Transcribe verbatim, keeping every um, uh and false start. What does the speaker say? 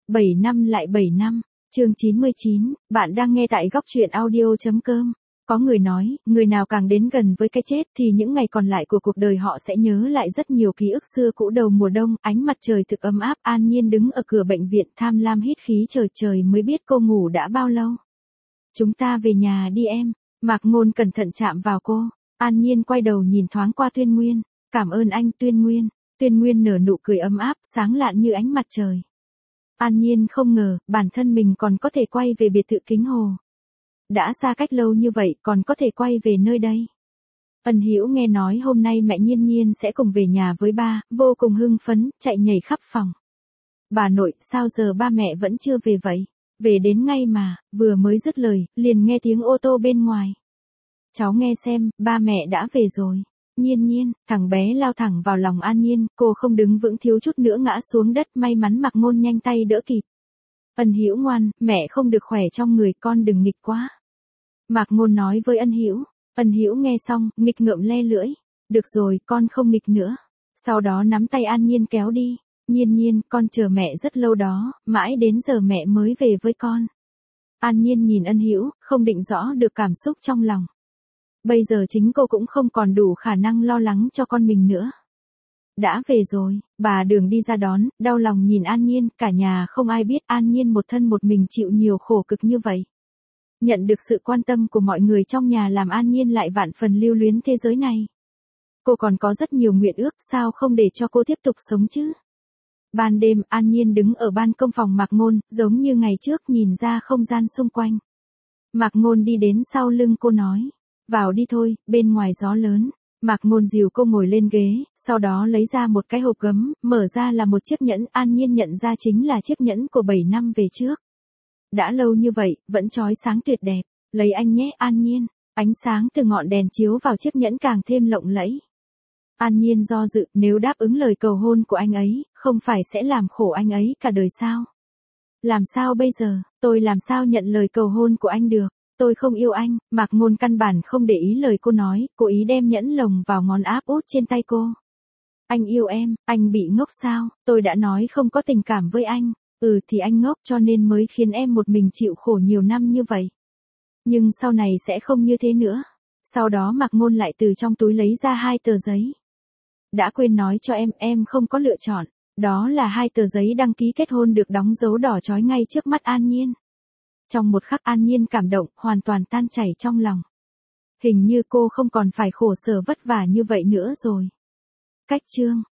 bảy năm lại bảy năm, chương chín mươi chín, bạn đang nghe tại góc truyện audio chấm com. Có người nói, người nào càng đến gần với cái chết thì những ngày còn lại của cuộc đời họ sẽ nhớ lại rất nhiều ký ức xưa cũ. Đầu mùa đông, ánh mặt trời thực ấm áp, An Nhiên đứng ở cửa bệnh viện tham lam hít khí trời trời mới biết cô ngủ đã bao lâu. Chúng ta về nhà đi em, Mạc Ngôn cẩn thận chạm vào cô. An Nhiên quay đầu nhìn thoáng qua Tuyên Nguyên, cảm ơn anh Tuyên Nguyên. Tuyên Nguyên nở nụ cười ấm áp, sáng lạn như ánh mặt trời. An Nhiên không ngờ, bản thân mình còn có thể quay về biệt thự Kính Hồ. Đã xa cách lâu như vậy còn có thể quay về nơi đây. Ân Hữu nghe nói hôm nay mẹ Nhiên Nhiên sẽ cùng về nhà với ba, vô cùng hưng phấn, chạy nhảy khắp phòng. Bà nội, sao giờ ba mẹ vẫn chưa về vậy? Về đến ngay mà, vừa mới dứt lời, liền nghe tiếng ô tô bên ngoài. Cháu nghe xem, ba mẹ đã về rồi. Nhiên Nhiên, thằng bé lao thẳng vào lòng An Nhiên, cô không đứng vững thiếu chút nữa ngã xuống đất, may mắn Mạc Ngôn nhanh tay đỡ kịp. Ân Hữu ngoan, mẹ không được khỏe trong người, con đừng nghịch quá. Mạc Ngôn nói với Ân Hữu. Ân Hữu nghe xong, nghịch ngợm le lưỡi. Được rồi, con không nghịch nữa. Sau đó nắm tay An Nhiên kéo đi. Nhiên Nhiên, con chờ mẹ rất lâu đó, mãi đến giờ mẹ mới về với con. An Nhiên nhìn Ân Hữu, không định rõ được cảm xúc trong lòng. Bây giờ chính cô cũng không còn đủ khả năng lo lắng cho con mình nữa. Đã về rồi, bà Đường đi ra đón, đau lòng nhìn An Nhiên, cả nhà không ai biết An Nhiên một thân một mình chịu nhiều khổ cực như vậy. Nhận được sự quan tâm của mọi người trong nhà làm An Nhiên lại vạn phần lưu luyến thế giới này. Cô còn có rất nhiều nguyện ước, sao không để cho cô tiếp tục sống chứ? Ban đêm, An Nhiên đứng ở ban công phòng Mạc Ngôn, giống như ngày trước nhìn ra không gian xung quanh. Mạc Ngôn đi đến sau lưng cô nói. Vào đi thôi, bên ngoài gió lớn. Mạc Ngôn dìu cô ngồi lên ghế, sau đó lấy ra một cái hộp gấm, mở ra là một chiếc nhẫn. An Nhiên nhận ra chính là chiếc nhẫn của bảy năm về trước. Đã lâu như vậy, vẫn chói sáng tuyệt đẹp. Lấy anh nhé An Nhiên. Ánh sáng từ ngọn đèn chiếu vào chiếc nhẫn càng thêm lộng lẫy. An Nhiên do dự, nếu đáp ứng lời cầu hôn của anh ấy, không phải sẽ làm khổ anh ấy cả đời sao? Làm sao bây giờ, tôi làm sao nhận lời cầu hôn của anh được? Tôi không yêu anh. Mạc Ngôn căn bản không để ý lời cô nói, cố ý đem nhẫn lồng vào ngón áp út trên tay cô. Anh yêu em, anh bị ngốc sao? Tôi đã nói không có tình cảm với anh. Ừ thì anh ngốc cho nên mới khiến em một mình chịu khổ nhiều năm như vậy. Nhưng sau này sẽ không như thế nữa. Sau đó Mạc Ngôn lại từ trong túi lấy ra hai tờ giấy. Đã quên nói cho em, em không có lựa chọn. Đó là hai tờ giấy đăng ký kết hôn được đóng dấu đỏ chói ngay trước mắt An Nhiên. Trong một khắc An Nhiên cảm động, hoàn toàn tan chảy trong lòng. Hình như cô không còn phải khổ sở vất vả như vậy nữa rồi. Cách chương